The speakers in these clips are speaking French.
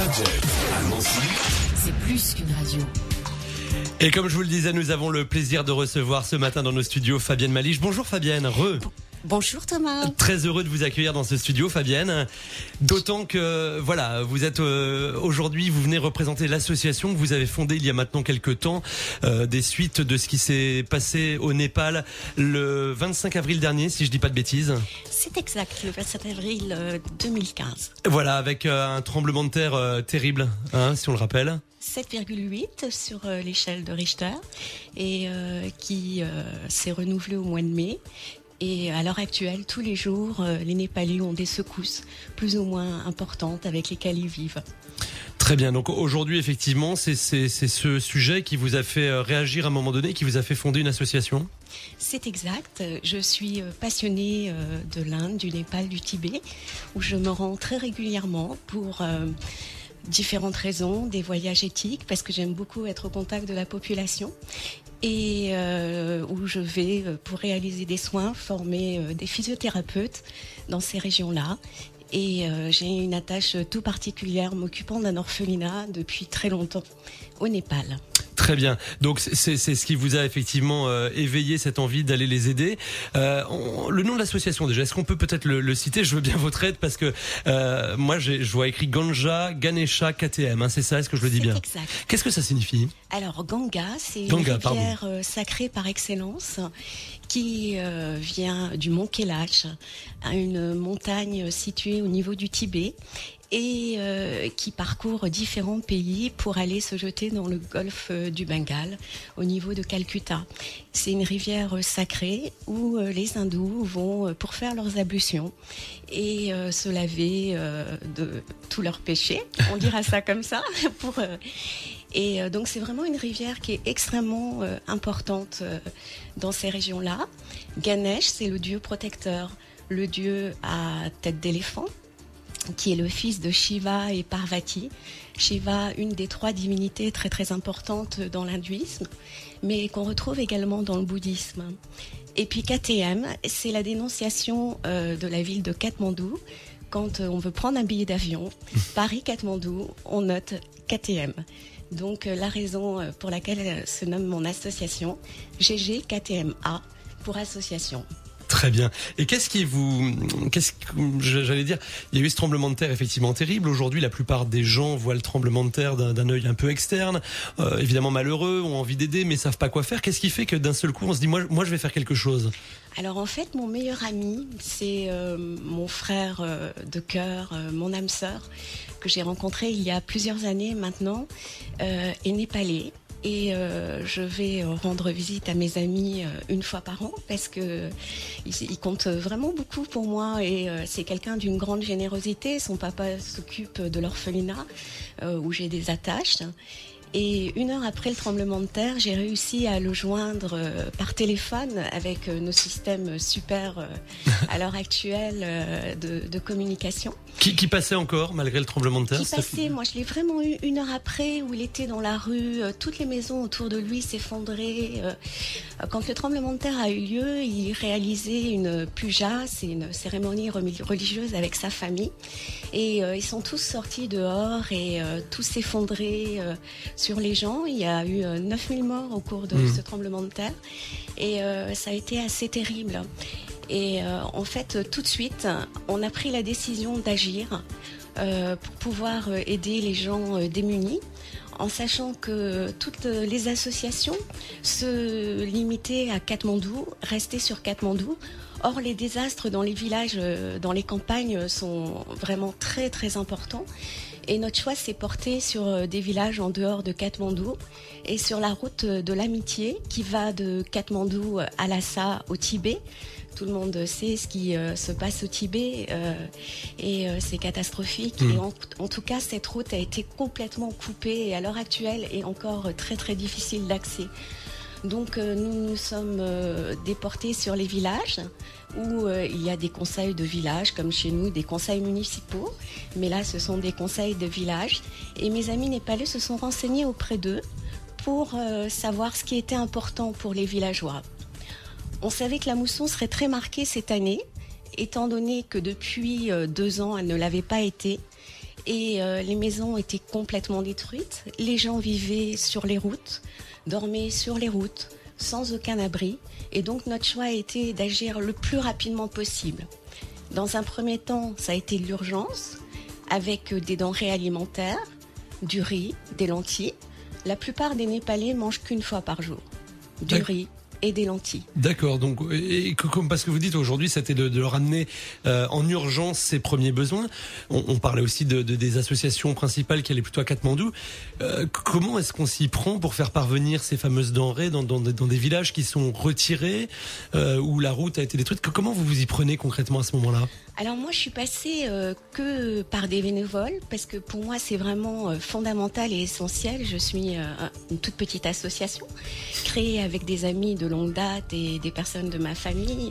à Nancy, c'est plus qu'une radio. Et comme je vous le disais, nous avons le plaisir de recevoir ce matin dans nos studios Fabienne Malich. Bonjour Fabienne, Bonjour Thomas. Très heureux de vous accueillir dans ce studio Fabienne. D'autant que voilà, vous êtes aujourd'hui, vous venez représenter l'association que vous avez fondée il y a maintenant quelques temps, des suites de ce qui s'est passé au Népal le 25 avril dernier, si je dis pas de bêtises. C'est exact, le 27 avril 2015. Voilà, avec un tremblement de terre terrible, si on le rappelle. 7,8 sur l'échelle de Richter et qui s'est renouvelé au mois de mai. Et à l'heure actuelle, tous les jours, les Népalais ont des secousses plus ou moins importantes avec lesquelles ils vivent. Très bien. Donc aujourd'hui, effectivement, c'est ce sujet qui vous a fait réagir à un moment donné, qui vous a fait fonder une association ? C'est exact. Je suis passionnée de l'Inde, du Népal, du Tibet, où je me rends très régulièrement pour différentes raisons, des voyages éthiques, parce que j'aime beaucoup être au contact de la population. Et où je vais, pour réaliser des soins, former des physiothérapeutes dans ces régions-là. Et j'ai une attache tout particulière m'occupant d'un orphelinat depuis très longtemps au Népal. Très bien. Donc c'est ce qui vous a effectivement éveillé cette envie d'aller les aider. Le nom de l'association déjà, est-ce qu'on peut peut-être le citer ? Je veux bien votre aide parce que moi je vois écrit Ganga Ganesha KTM, c'est ça, est-ce que je le dis bien ? Exact. Qu'est-ce que ça signifie ? Alors Ganga, c'est une rivière sacrée par excellence qui vient du mont Kailash, une montagne située au niveau du Tibet et qui parcourt différents pays pour aller se jeter dans le golfe du Bengale au niveau de Calcutta. C'est une rivière sacrée où les hindous vont pour faire leurs ablutions et se laver de tous leurs péchés, on dira ça comme ça. Et donc c'est vraiment une rivière qui est extrêmement importante dans ces régions-là. Ganesh, c'est le dieu protecteur, le dieu à tête d'éléphant, qui est le fils de Shiva et Parvati. Shiva, une des 3 divinités très très importantes dans l'hindouisme, mais qu'on retrouve également dans le bouddhisme. Et puis KTM, c'est la dénonciation de la ville de Katmandou. Quand on veut prendre un billet d'avion, Paris-Katmandou, on note KTM. Donc la raison pour laquelle se nomme mon association, GGKTMA, pour association. Très bien. Et j'allais dire, il y a eu ce tremblement de terre effectivement terrible. Aujourd'hui, la plupart des gens voient le tremblement de terre d'un œil un peu externe, évidemment malheureux, ont envie d'aider, mais savent pas quoi faire. Qu'est-ce qui fait que d'un seul coup, on se dit, moi, je vais faire quelque chose ? Alors en fait, mon meilleur ami, c'est mon frère de cœur, mon âme sœur, que j'ai rencontré il y a plusieurs années maintenant, est népalais. Et je vais rendre visite à mes amis une fois par an parce que il compte vraiment beaucoup pour moi et c'est quelqu'un d'une grande générosité. Son papa s'occupe de l'orphelinat où j'ai des attaches. Et 1 heure après le tremblement de terre, j'ai réussi à le joindre par téléphone avec nos systèmes super à l'heure actuelle de communication. Qui passait encore malgré le tremblement de terre ? Qui passait, moi je l'ai vraiment eu 1 heure après où il était dans la rue, toutes les maisons autour de lui s'effondraient. Quand le tremblement de terre a eu lieu, il réalisait une puja, c'est une cérémonie religieuse avec sa famille. Et ils sont tous sortis dehors et tous s'effondraient sur les gens. Il y a eu 9000 morts au cours de ce tremblement de terre et ça a été assez terrible. Et en fait, tout de suite, on a pris la décision d'agir pour pouvoir aider les gens démunis, en sachant que toutes les associations se limitaient à Katmandou, restaient sur Katmandou. Or, les désastres dans les villages, dans les campagnes sont vraiment très très importants. Et notre choix s'est porté sur des villages en dehors de Katmandou et sur la route de l'amitié qui va de Katmandou à Lhasa au Tibet. Tout le monde sait ce qui se passe au Tibet et c'est catastrophique. Et en tout cas, cette route a été complètement coupée et à l'heure actuelle est encore très très difficile d'accès. Donc nous nous sommes déportés sur les villages où il y a des conseils de village, comme chez nous, des conseils municipaux. Mais là, ce sont des conseils de village. Et mes amis népalais se sont renseignés auprès d'eux pour savoir ce qui était important pour les villageois. On savait que la mousson serait très marquée cette année, étant donné que depuis 2 ans, elle ne l'avait pas été. et les maisons étaient complètement détruites. Les gens vivaient sur les routes, dormaient sur les routes, sans aucun abri. Et donc notre choix a été d'agir le plus rapidement possible. Dans un premier temps, ça a été l'urgence, avec des denrées alimentaires, du riz, des lentilles. La plupart des Népalais mangent qu'une fois par jour. Du riz et des lentilles. D'accord, donc comme parce que vous dites aujourd'hui, c'était de leur amener en urgence ses premiers besoins. On parlait aussi des associations principales qui allaient plutôt à Katmandou. Comment est-ce qu'on s'y prend pour faire parvenir ces fameuses denrées dans des villages qui sont retirés, où la route a été détruite? Comment vous vous y prenez concrètement à ce moment-là? Alors moi, je suis passée que par des bénévoles, parce que pour moi, c'est vraiment fondamental et essentiel. Je suis une toute petite association, créée avec des amis de longue date et des personnes de ma famille.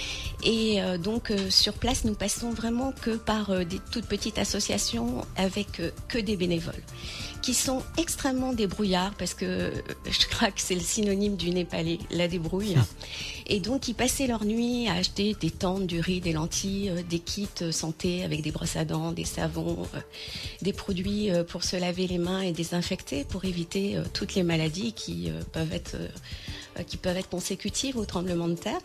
Et donc, sur place, nous passons vraiment que par des toutes petites associations avec que des bénévoles, qui sont extrêmement débrouillards, parce que je crois que c'est le synonyme du Népalais, la débrouille. Et donc, ils passaient leur nuit à acheter des tentes, du riz, des lentilles, des kits santé avec des brosses à dents, des savons, des produits pour se laver les mains et désinfecter pour éviter toutes les maladies qui peuvent être consécutives au tremblement de terre.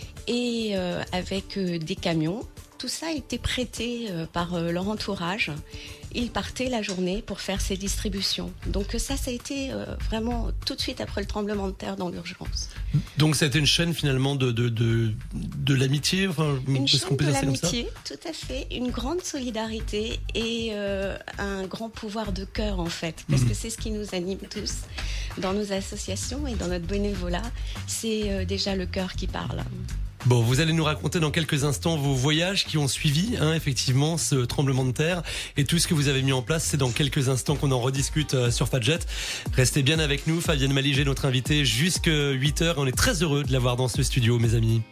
Et avec des camions, tout ça a été prêté par leur entourage. Ils partaient la journée pour faire ces distributions. Donc ça a été vraiment tout de suite après le tremblement de terre dans l'urgence. Donc ça a été une chaîne finalement de l'amitié, une chaîne de l'amitié, tout à fait, une grande solidarité et un grand pouvoir de cœur en fait, parce que c'est ce qui nous anime tous dans nos associations et dans notre bénévolat, c'est déjà le cœur qui parle. Bon, vous allez nous raconter dans quelques instants vos voyages qui ont suivi, effectivement, ce tremblement de terre et tout ce que vous avez mis en place. C'est dans quelques instants qu'on en rediscute sur Fadjet. Restez bien avec nous. Fabienne Malige est notre invitée jusqu'à 8h. On est très heureux de l'avoir dans ce studio, mes amis.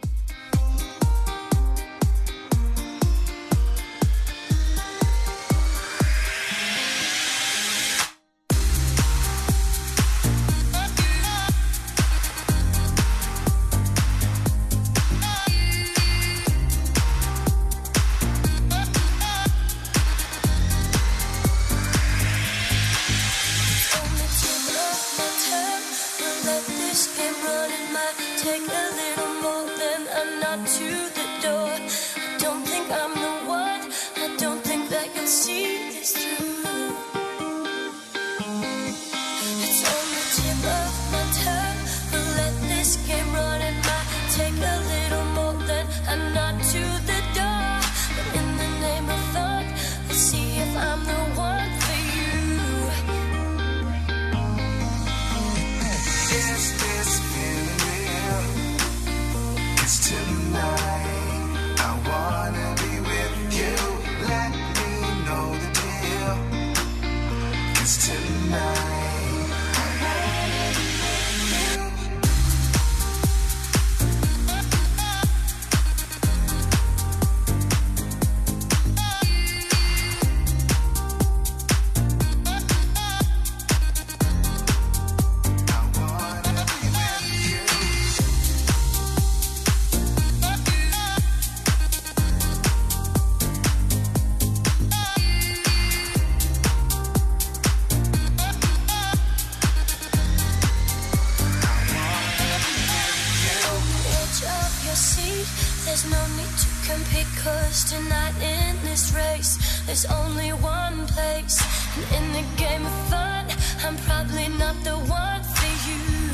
There's only one place, and in the game of fun, I'm probably not the one for you.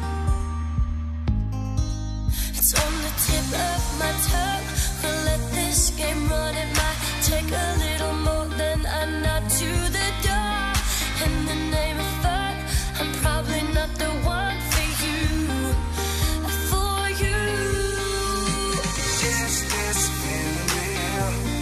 It's on the tip of my tongue, but let this game run. It might take a little more than a nod to the door. In the name of fun, I'm probably not the one for you. For you. Is this feeling real?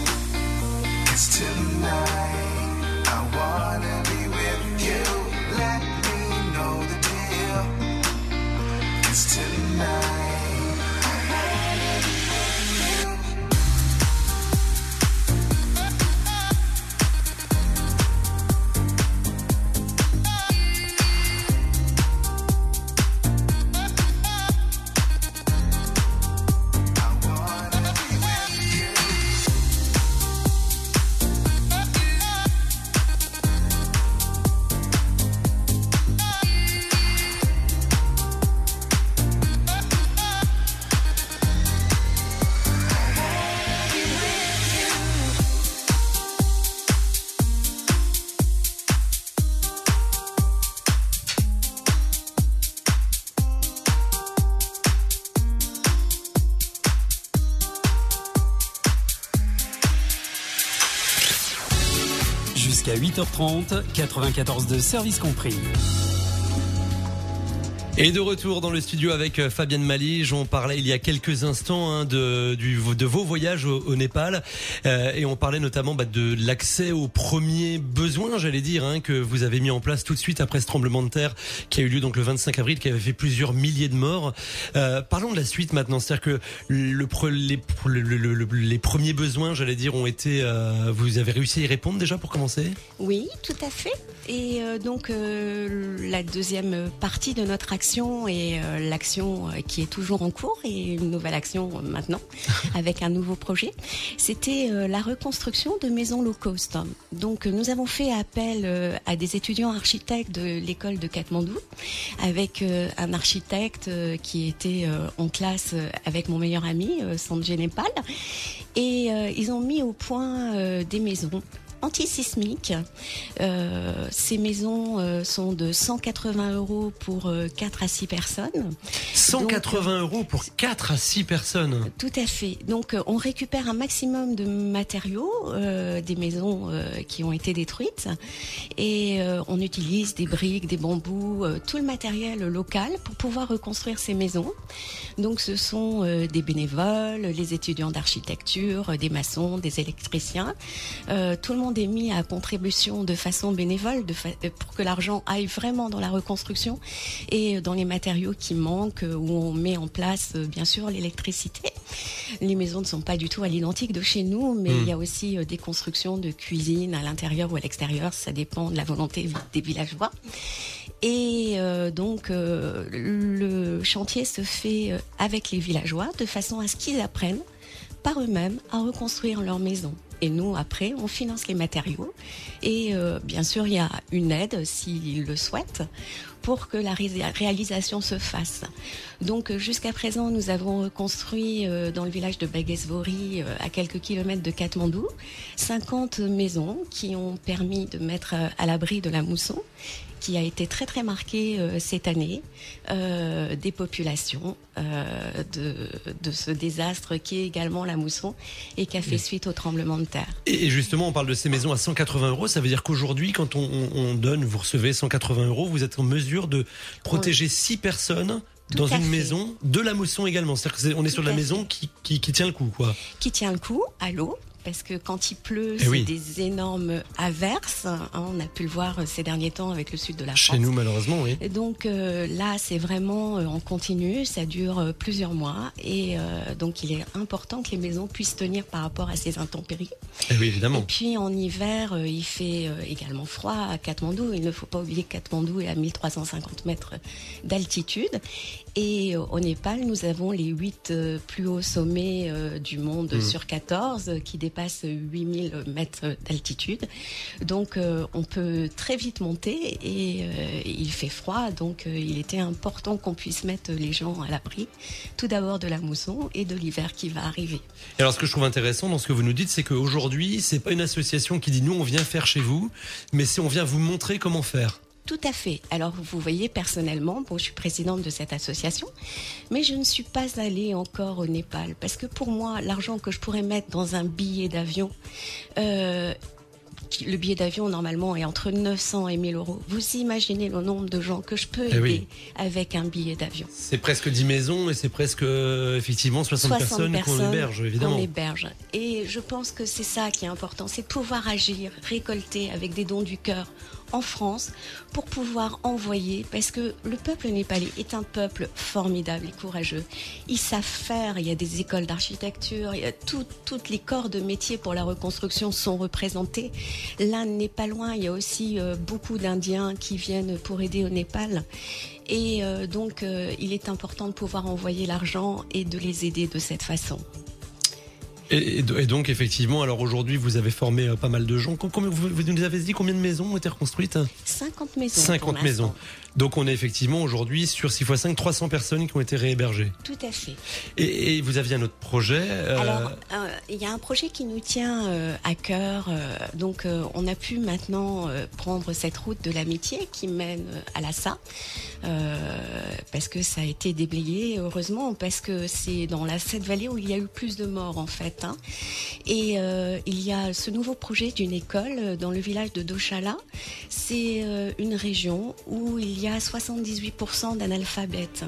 Tonight, I wanna be with you. Let me know the deal. 'Cause tonight, I wanna be with you. jusqu'à 8h30, 94.2 service compris. Et de retour dans le studio avec Fabienne Malige. On parlait il y a quelques instants de vos voyages au Népal et on parlait notamment de l'accès aux premiers besoins, j'allais dire, que vous avez mis en place tout de suite après ce tremblement de terre qui a eu lieu donc le 25 avril, qui avait fait plusieurs milliers de morts. Parlons de la suite maintenant, c'est-à-dire que les premiers besoins, j'allais dire, ont été. Vous avez réussi à y répondre déjà pour commencer ? Oui, tout à fait. Et donc la deuxième partie de notre action et l'action qui est toujours en cours et une nouvelle action maintenant avec un nouveau projet, c'était la reconstruction de maisons low cost. Donc nous avons fait appel à des étudiants architectes de l'école de Katmandou avec un architecte qui était en classe avec mon meilleur ami Sanjay Nepal et ils ont mis au point des maisons antisismiques. Ces maisons sont de 180 € pour 4 à 6 personnes. 180 € pour 4 à 6 personnes. Tout à fait. Donc on récupère un maximum de matériaux des maisons qui ont été détruites et on utilise des briques, des bambous, tout le matériel local pour pouvoir reconstruire ces maisons. Donc ce sont des bénévoles, les étudiants d'architecture, des maçons, des électriciens. Tout le monde est mis à contribution de façon bénévole pour que l'argent aille vraiment dans la reconstruction et dans les matériaux qui manquent, où on met en place bien sûr l'électricité. Les maisons ne sont pas du tout à l'identique de chez nous, mais il y a aussi des constructions de cuisine à l'intérieur ou à l'extérieur, ça dépend de la volonté des villageois. Et donc le chantier se fait avec les villageois de façon à ce qu'ils apprennent par eux-mêmes à reconstruire leur maison. Et nous, après, on finance les matériaux. Et bien sûr, il y a une aide, s'ils le souhaitent, pour que la réalisation se fasse. Donc, jusqu'à présent, nous avons reconstruit dans le village de Bagesvori, à quelques kilomètres de Katmandou, 50 maisons qui ont permis de mettre à l'abri de la mousson, qui a été très très marquée cette année, des populations, de ce désastre qui est également la mousson et qui a fait suite au tremblement de terre. Et justement, on parle de ces maisons à 180 €. Ça veut dire qu'aujourd'hui, quand on donne, vous recevez 180 €, vous êtes en mesure de protéger 6 personnes dans une maison de la mousson également. C'est-à-dire qu'on est sur la maison qui tient le coup, quoi. Qui tient le coup à l'eau. Parce que quand il pleut, des énormes averses. On a pu le voir ces derniers temps avec le sud de la France. Chez nous, malheureusement, oui. Et donc là, c'est vraiment en continu. Ça dure plusieurs mois. Et donc, il est important que les maisons puissent tenir par rapport à ces intempéries. Et oui, évidemment. Et puis, en hiver, il fait également froid à Katmandou. Il ne faut pas oublier que Katmandou est à 1350 mètres d'altitude. Et au Népal, nous avons les 8 plus hauts sommets du monde sur 14 qui dépassent 8000 mètres d'altitude. Donc on peut très vite monter et il fait froid. Donc il était important qu'on puisse mettre les gens à l'abri, tout d'abord de la mousson et de l'hiver qui va arriver. Et alors ce que je trouve intéressant dans ce que vous nous dites, c'est qu'aujourd'hui, c'est pas une association qui dit nous on vient faire chez vous, mais c'est on vient vous montrer comment faire. Tout à fait. Alors, vous voyez, personnellement, je suis présidente de cette association, mais je ne suis pas allée encore au Népal parce que pour moi, l'argent que je pourrais mettre dans un billet d'avion, le billet d'avion, normalement, est entre 900 et 1000 €. Vous imaginez le nombre de gens que je peux aider avec un billet d'avion. C'est presque 10 maisons et c'est presque, effectivement, 60 personnes qu'on héberge, évidemment. On héberge. Et je pense que c'est ça qui est important, c'est de pouvoir agir, récolter avec des dons du cœur en France pour pouvoir envoyer, parce que le peuple népalais est un peuple formidable et courageux. Ils savent faire, il y a des écoles d'architecture, il y a toutes les corps de métier pour la reconstruction sont représentés. L'Inde n'est pas loin, il y a aussi beaucoup d'Indiens qui viennent pour aider au Népal. Et donc il est important de pouvoir envoyer l'argent et de les aider de cette façon. Et donc effectivement, alors aujourd'hui vous avez formé pas mal de gens. Vous nous avez dit combien de maisons ont été reconstruites ? 50 maisons. 50 maisons. Donc on est effectivement aujourd'hui sur 6 x 5, 300 personnes qui ont été réhébergées. Tout à fait. Et vous aviez un autre projet Alors, il y a un projet qui nous tient à cœur. Donc on a pu maintenant prendre cette route de l'amitié qui mène à Lhasa. Parce que ça a été déblayé, heureusement, parce que c'est dans cette vallée où il y a eu plus de morts en fait. matin. Et il y a ce nouveau projet d'une école dans le village de Dochala. C'est une région où il y a 78% d'analphabètes.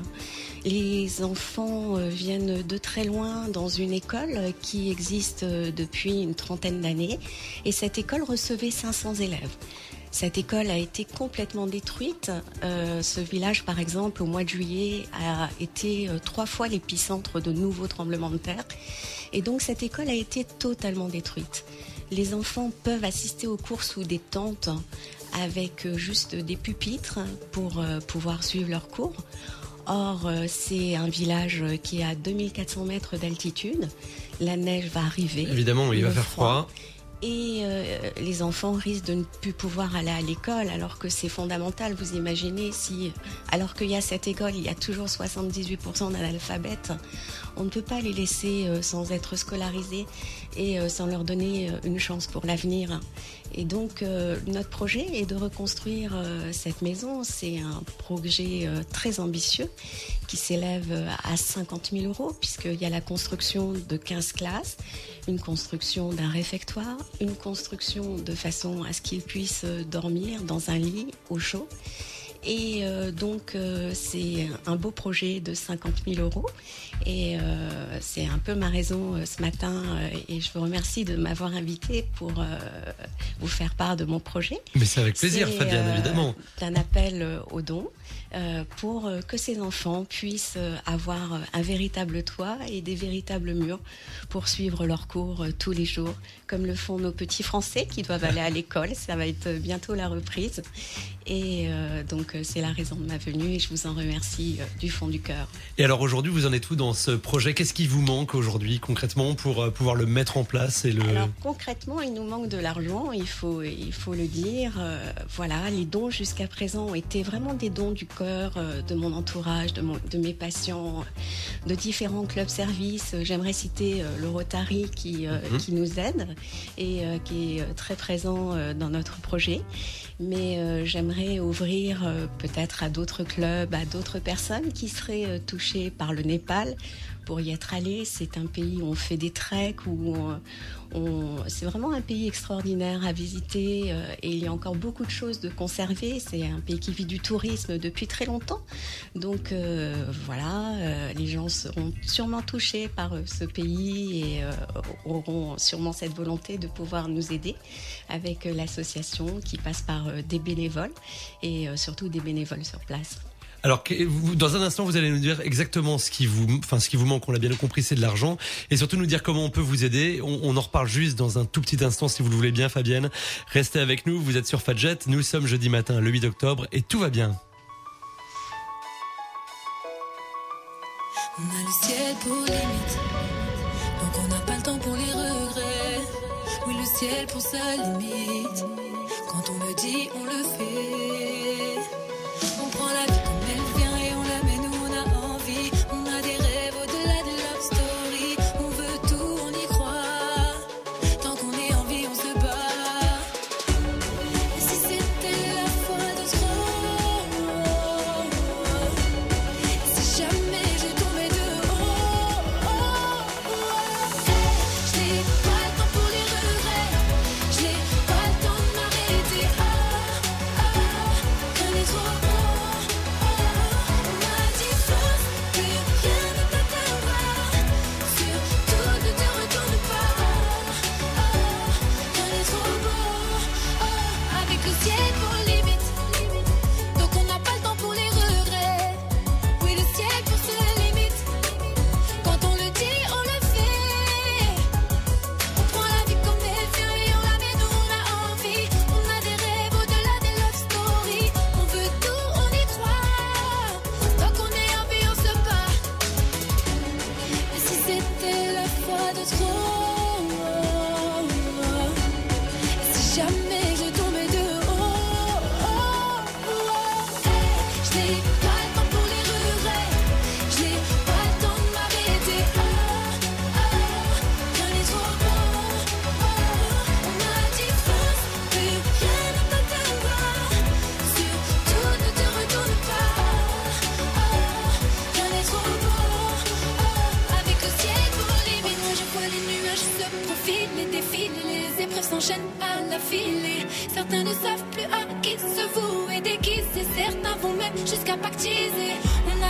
Les enfants viennent de très loin dans une école qui existe depuis une trentaine d'années. Et cette école recevait 500 élèves. Cette école a été complètement détruite. Ce village, par exemple, au mois de juillet, a été 3 fois l'épicentre de nouveaux tremblements de terre. Et donc, cette école a été totalement détruite. Les enfants peuvent assister aux cours sous des tentes avec juste des pupitres pour pouvoir suivre leurs cours. Or, c'est un village qui est à 2400 mètres d'altitude. La neige va arriver. Évidemment, il va faire froid. Et les enfants risquent de ne plus pouvoir aller à l'école alors que c'est fondamental. Vous imaginez si, alors qu'il y a cette école, il y a toujours 78% d'analphabètes, on ne peut pas les laisser sans être scolarisés et sans leur donner une chance pour l'avenir. Et donc notre projet est de reconstruire cette maison. C'est un projet très ambitieux qui s'élève à 50 000 €, puisqu'il y a la construction de 15 classes, une construction d'un réfectoire, une construction de façon à ce qu'ils puissent dormir dans un lit au chaud. Et donc c'est un beau projet de 50 000 €. Et c'est un peu ma raison ce matin. Et je vous remercie de m'avoir invité pour vous faire part de mon projet. Mais c'est avec plaisir, Fabienne, évidemment. Un appel aux dons pour que ces enfants puissent avoir un véritable toit et des véritables murs pour suivre leurs cours tous les jours, comme le font nos petits Français qui doivent aller à l'école. Ça va être bientôt la reprise. Et donc c'est la raison de ma venue et je vous en remercie du fond du cœur. Et alors aujourd'hui, vous en êtes où dans ce projet? Qu'est-ce qui vous manque aujourd'hui concrètement pour pouvoir le mettre en place et le... Alors concrètement, il nous manque de l'argent, il faut le dire. Voilà, les dons jusqu'à présent ont été vraiment des dons du cœur, de mon entourage, de mes patients, de différents clubs services. J'aimerais citer le Rotary qui nous aide et qui est très présent dans notre projet. Mais j'aimerais ouvrir peut-être à d'autres clubs, à d'autres personnes qui seraient touchées par le Népal pour y être allées. C'est un pays où on fait des treks, où c'est vraiment un pays extraordinaire à visiter et il y a encore beaucoup de choses de conserver. C'est un pays qui vit du tourisme depuis très longtemps. Donc voilà, les gens seront sûrement touchés par ce pays et auront sûrement cette volonté de pouvoir nous aider avec l'association qui passe par des bénévoles et surtout des bénévoles sur place. Alors, dans un instant, vous allez nous dire exactement ce qui vous manque. On l'a bien compris, c'est de l'argent. Et surtout nous dire comment on peut vous aider. On en reparle juste dans un tout petit instant, si vous le voulez bien, Fabienne. Restez avec nous. Vous êtes sur Fadjet. Nous sommes jeudi matin, le 8 octobre, et tout va bien. On a le ciel pour limite, donc on n'a pas le temps pour les regrets. Oui, le ciel pour sa limite. Quand on le dit, on le fait. On prend la vie comme elle vient et on la met où on a envie. On a des rêves au-delà de love story. On veut tout, on y croit. Tant qu'on est en vie, on se bat. Et si c'était la fois de trop? Et si jamais je tombais de haut? Je n'ai pas le temps pour les regrets. Je n'ai pas le temps de m'arrêter.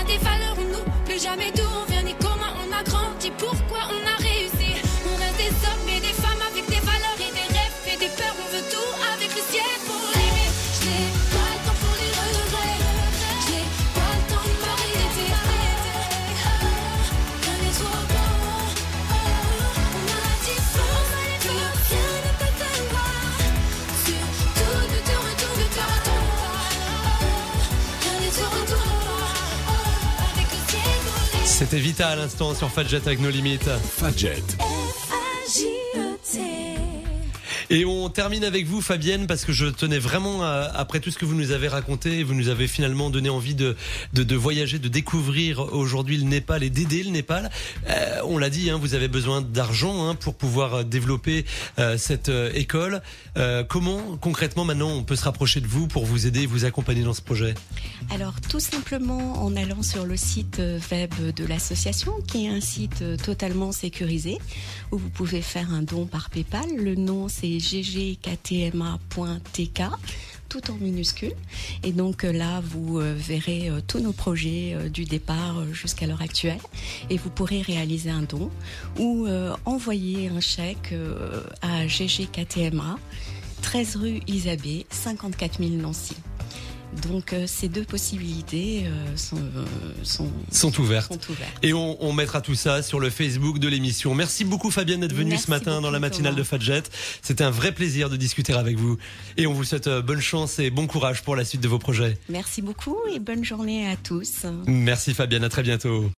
des valeurs en nous. Plus jamais d'où on vient ni comment on a grandi. Pourquoi on a réussi. On reste des hommes et des femmes avec des valeurs et des rêves et des peurs. On veut tout avec le ciel pour l'aimer. Je n'ai pas le temps pour les regrets. Je n'ai pas le temps de m'arrêter. Rien n'est trop bon. On a la différence. Que rien ne peut te voir. Surtout ne te retourne pas. Rien n'est trop bon. Avec le ciel pour l'aimer. C'était Vita à l'instant sur Fadjet avec nos limites. Fadjet. F-A-J-E-T. Et on termine avec vous, Fabienne, parce que je tenais vraiment, après tout ce que vous nous avez raconté, vous nous avez finalement donné envie de voyager, de découvrir aujourd'hui le Népal et d'aider le Népal. On l'a dit, hein, vous avez besoin d'argent hein, pour pouvoir développer cette école. Comment, concrètement, maintenant, on peut se rapprocher de vous pour vous aider et vous accompagner dans ce projet ? Alors tout simplement en allant sur le site web de l'association, qui est un site totalement sécurisé, où vous pouvez faire un don par PayPal. Le nom c'est ggktma.tk, tout en minuscule. Et donc là, vous verrez tous nos projets du départ jusqu'à l'heure actuelle. Et vous pourrez réaliser un don ou envoyer un chèque à ggktma, 13 rue Isabée, 54 000 Nancy. Donc ces deux possibilités sont ouvertes. sont ouvertes. Et on mettra tout ça sur le Facebook de l'émission. Merci beaucoup Fabienne d'être venue Merci ce matin beaucoup, dans la matinale Thomas. de Fadjet. C'était un vrai plaisir de discuter avec vous. Et on vous souhaite bonne chance et bon courage pour la suite de vos projets. Merci beaucoup et bonne journée à tous. Merci Fabienne, à très bientôt.